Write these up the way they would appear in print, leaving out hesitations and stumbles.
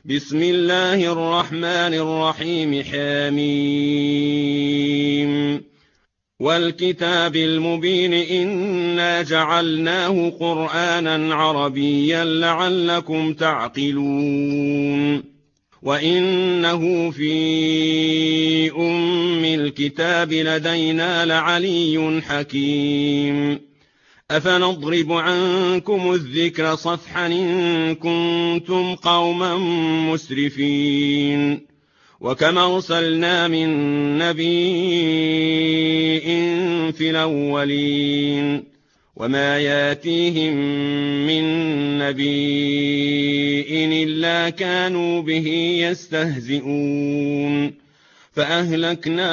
بسم الله الرحمن الرحيم حميم والكتاب المبين إنا جعلناه قرآنا عربيا لعلكم تعقلون وإنه في أم الكتاب لدينا لعلي حكيم أفنضرب عنكم الذكر صفحا إن كنتم قوما مسرفين وكما أرسلنا من نبي في الأولين وما ياتيهم من نبي إلا كانوا به يستهزئون فأهلكنا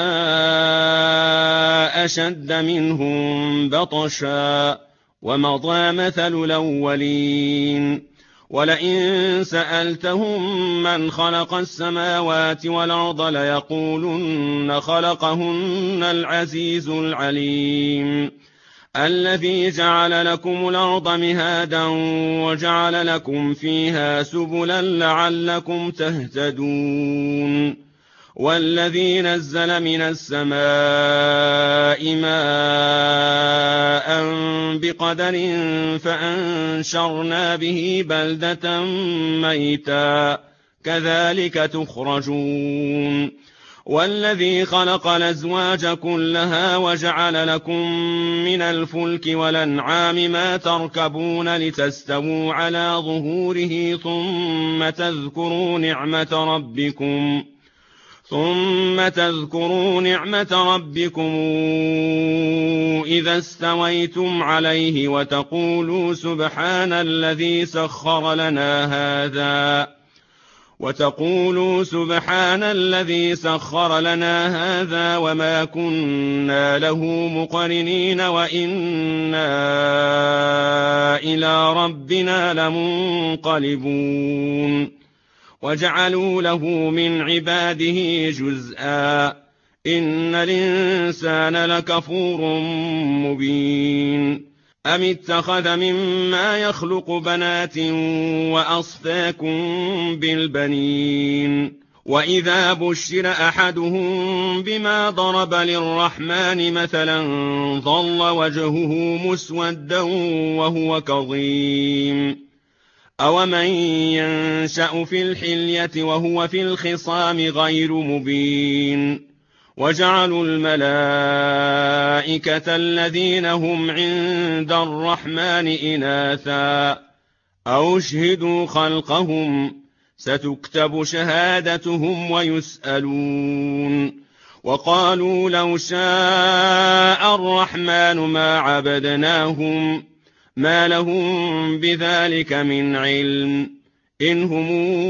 أشد منهم بطشا ومضى مثل الأولين ولئن سألتهم من خلق السماوات والأرض ليقولن خلقهن العزيز العليم الذي جعل لكم الأرض مهادا وجعل لكم فيها سبلا لعلكم تهتدون والذي نزل من السماء ماء بقدر فأنشرنا به بلدة ميتا كذلك تخرجون والذي خلق الأزواج كلها وجعل لكم من الفلك والأنعام ما تركبون لتستووا على ظهوره ثم تذكروا نعمة ربكم إذا استويتم عليه وتقولوا سبحان الذي سخر لنا هذا وما كنا له مقرنين وإنا إلى ربنا لمنقلبون وجعلوا له من عباده جزءا إن الإنسان لكفور مبين أم اتخذ مما يخلق بنات وأصفاكم بالبنين وإذا بشر أحدهم بما ضرب للرحمن مثلا ظل وجهه مسودا وهو كظيم أومن ينشأ في الحلية وهو في الخصام غير مبين وجعلوا الملائكة الذين هم عند الرحمن إناثا أو شهدوا خلقهم ستكتب شهادتهم ويسألون وقالوا لو شاء الرحمن ما عبدناهم ما لهم بذلك من علم إن هم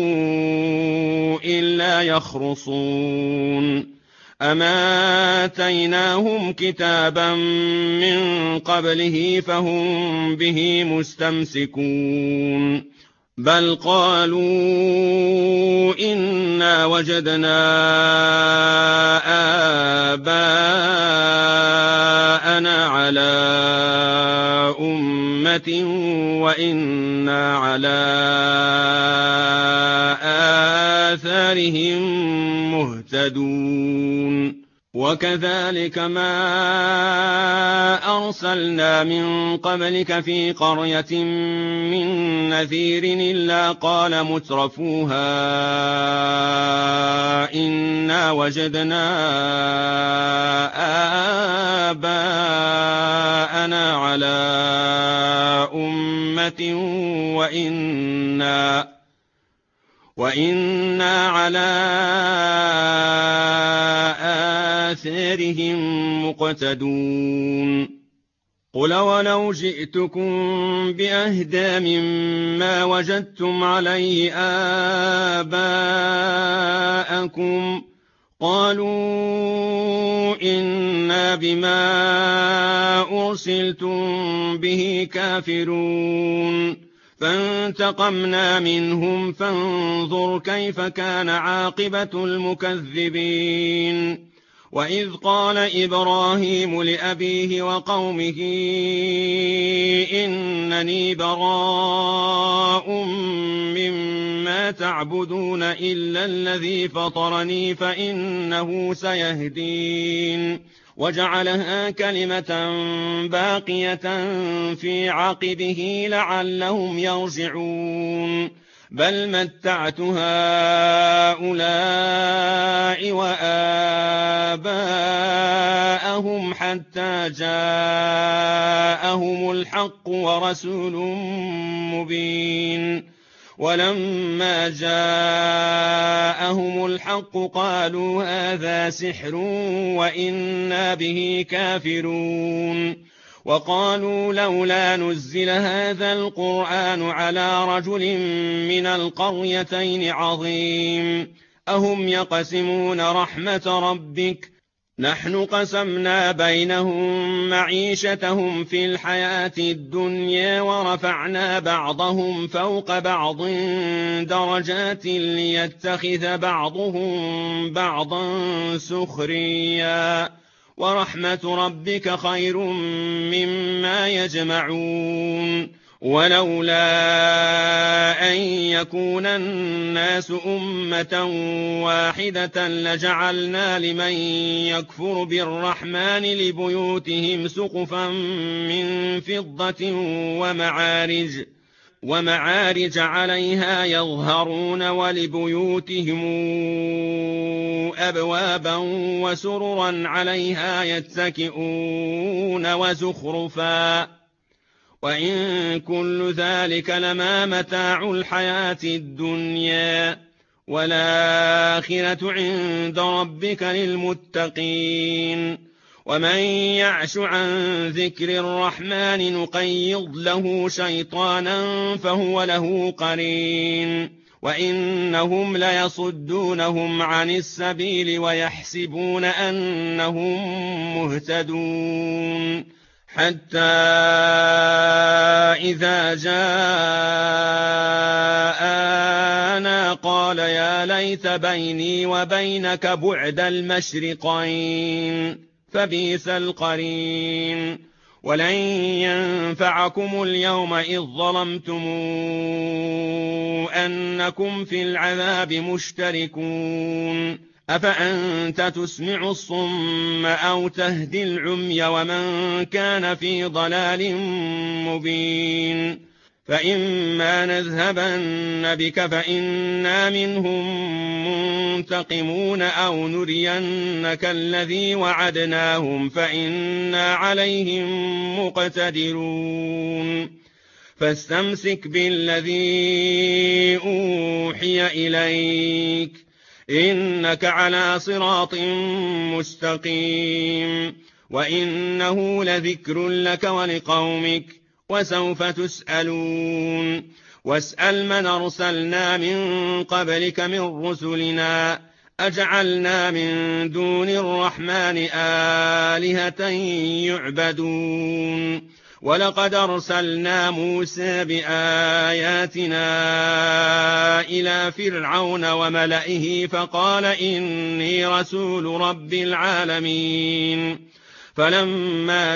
إلا يخرصون أما آتيناهم كتابا من قبله فهم به مستمسكون بل قالوا إنا وجدنا آباءنا على أمة وإنا على آثارهم مهتدون وكذلك ما أرسلنا من قبلك في قرية من نذير إلا قال مترفوها إنا وجدنا آباءنا على أمة وإنا على آثارهم مقتدون قل ولو جئتكم بأهدى مما وجدتم عليه آباءكم قالوا إنا بما أرسلتم به كافرون فانتقمنا منهم فانظر كيف كان عاقبة المكذبين وإذ قال إبراهيم لأبيه وقومه إنني براء مما ما تعبدون إلا الذي فطرني فإنه سيهدين وجعلها كلمة باقية في عقبه لعلهم يرجعون بل متعت هؤلاء وآباءهم حتى جاءهم الحق ورسول مبين ولما جاءهم الحق قالوا هذا سحر وإنا به كافرون وقالوا لولا نزل هذا القرآن على رجل من القريتين عظيم أهم يقسمون رحمة ربك نحن قسمنا بينهم معيشتهم في الحياة الدنيا ورفعنا بعضهم فوق بعض درجات ليتخذ بعضهم بعضا سخريا ورحمة ربك خير مما يجمعون ولولا أن يكون الناس أمة واحدة لجعلنا لمن يكفر بالرحمن لبيوتهم سقفا من فضة ومعارج عليها يظهرون ولبيوتهم أبوابا وسررا عليها يتكئون وزخرفا وإن كل ذلك لما متاع الحياة الدنيا والآخرة عند ربك للمتقين ومن يعش عن ذكر الرحمن نقيض له شيطانا فهو له قرين وإنهم ليصدونهم عن السبيل ويحسبون أنهم مهتدون حتى إذا جاءنا قال يا ليت بيني وبينك بعد المشرقين فبئس القرين ولن ينفعكم اليوم إذ ظلمتم أنكم في العذاب مشتركون أفأنت تسمع الصم أو تهدي العمي ومن كان في ضلال مبين فإما نذهبن بك فإنا منهم منتقمون أو نرينك الذي وعدناهم فإنا عليهم مقتدرون فاستمسك بالذي أوحي إليك إنك على صراط مستقيم وإنه لذكر لك ولقومك وسوف تسألون واسأل من أرسلنا من قبلك من رسلنا أجعلنا من دون الرحمن آلهة يعبدون ولقد أرسلنا موسى بآياتنا إلى فرعون وملئه فقال إني رسول رب العالمين فلما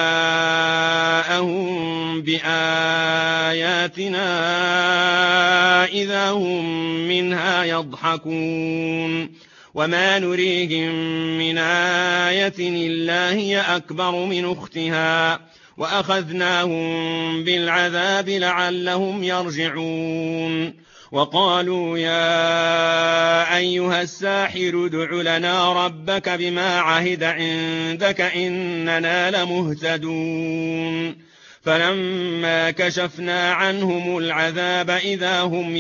جاءهم بآياتنا إذا هم منها يضحكون وما نريهم من آية إلا هي أكبر من أختها وأخذناهم بالعذاب لعلهم يرجعون وقالوا يا أيها الساحر ادع لنا ربك بما عهد عندك إننا لمهتدون فلما كشفنا عنهم العذاب إذا هم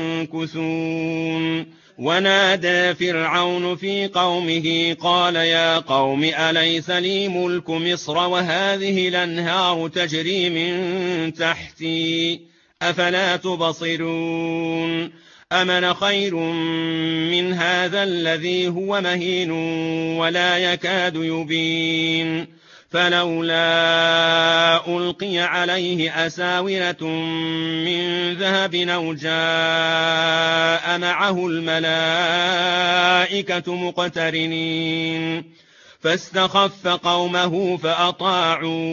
ينكثون ونادى فرعون في قومه قال يا قوم أليس لي ملك مصر وهذه الأنهار تجري من تحتي أفلا تبصرون أمن خير من هذا الذي هو مهين ولا يكاد يبين فلولا ألقي عليه أساورة من ذهب أو جاء معه الملائكة مقترنين فاستخف قومه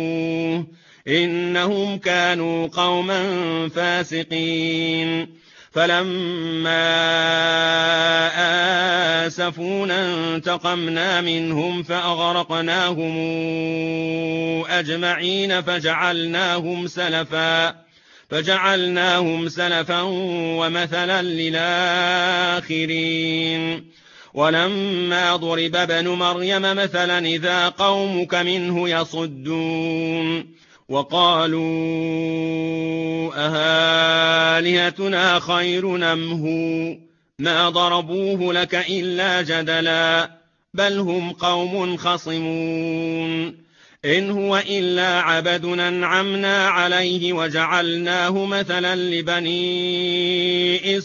فأطاعوه إنهم كانوا قوما فاسقين فلما آسفونا انتقمنا منهم فأغرقناهم أجمعين فجعلناهم سلفا ومثلا للآخرين ولما ضرب ابن مريم مثلا إذا قومك منه يصدون وقالوا أهالهتنا خير أم هو ما ضربوه لك إلا جدلا بل هم قوم خصمون إن هو إلا عبد أنعمنا عليه وجعلناه مثلا لبني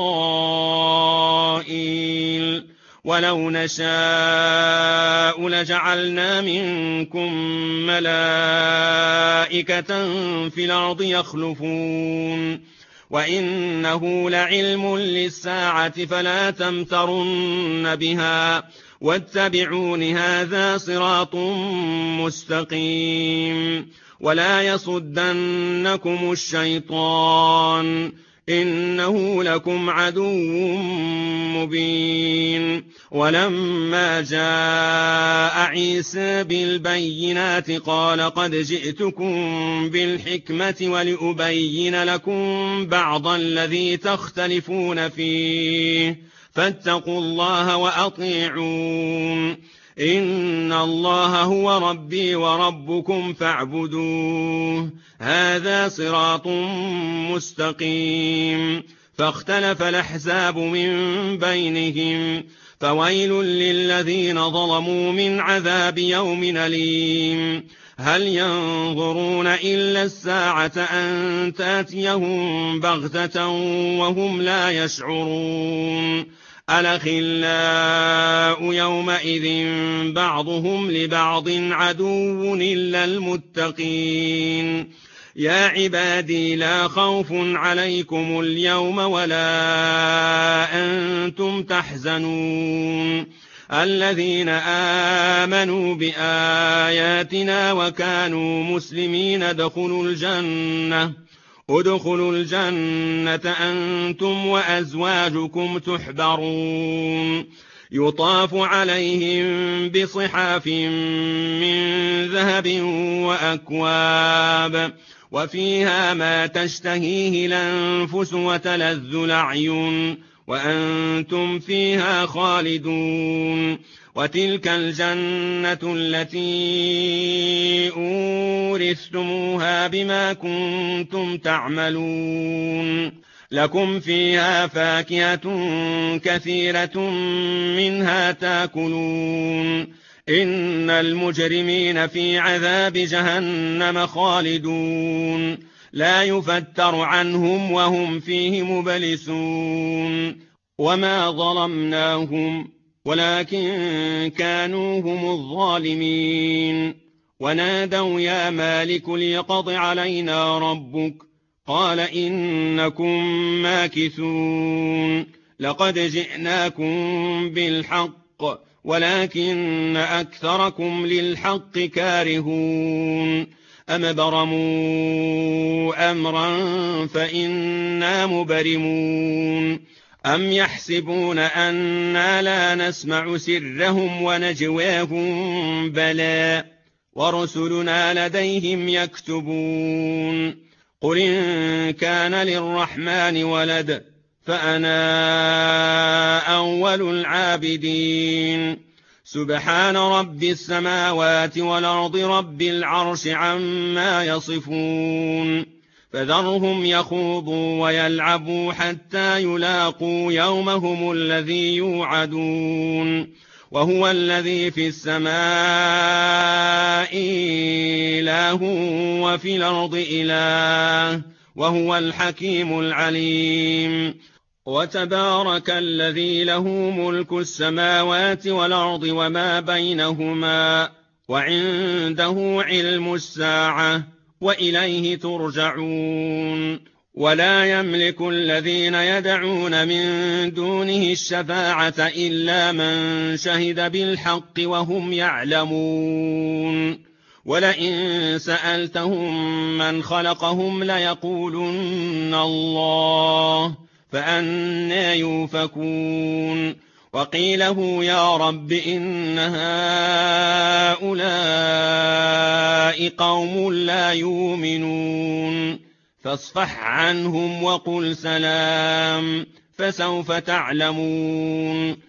إسرائيل ولو نشاء لجعلنا منكم ملائكة في الأرض يخلفون وإنه لعلم للساعة فلا تمترن بها واتبعون هذا صراط مستقيم ولا يصدنكم الشيطان إنه لكم عدو مبين ولما جاء عيسى بالبينات قال قد جئتكم بالحكمة ولأبين لكم بعض الذي تختلفون فيه فاتقوا الله وأطيعون إن الله هو ربي وربكم فاعبدوه هذا صراط مستقيم فاختلف الأحزاب من بينهم فويل للذين ظلموا من عذاب يوم أليم هل ينظرون إلا الساعة أن تأتيهم بغتة وهم لا يشعرون الأخلاء يومئذ بعضهم لبعض عدو إلا المتقين يا عبادي لا خوف عليكم اليوم ولا أنتم تحزنون الذين آمنوا بآياتنا وكانوا مسلمين ادخلوا الجنة أنتم وأزواجكم تحبرون يطاف عليهم بصحاف من ذهب وأكواب وفيها ما تشتهيه الأنفس وتلذ الأعين وأنتم فيها خالدون وتلك الجنة التي أورثتموها بما كنتم تعملون لكم فيها فاكهة كثيرة منها تاكلون إن المجرمين في عذاب جهنم خالدون لا يفتر عنهم وهم فيه مبلسون وما ظلمناهم ولكن كانوا هم الظالمين ونادوا يا مالك ليقض علينا ربك قال إنكم ماكثون لقد جئناكم بالحق ولكن أكثركم للحق كارهون أم برموا أمرا فإنا مبرمون أم يحسبون أنا لا نسمع سرهم ونجواهم بلى ورسلنا لديهم يكتبون قل إن كان للرحمن ولد فأنا أول العابدين سبحان رب السماوات والأرض رب العرش عما يصفون فذرهم يخوضوا ويلعبوا حتى يلاقوا يومهم الذي يوعدون وهو الذي في السماء إله وفي الأرض إله وهو الحكيم العليم وتبارك الذي له ملك السماوات والأرض وما بينهما وعنده علم الساعة وإليه ترجعون ولا يملك الذين يدعون من دونه الشفاعة إلا من شهد بالحق وهم يعلمون ولئن سألتهم من خلقهم ليقولن الله فأنى يؤفكون وقيله يا رب إن هؤلاء قوم لا يؤمنون فاصفح عنهم وقل سلام فسوف تعلمون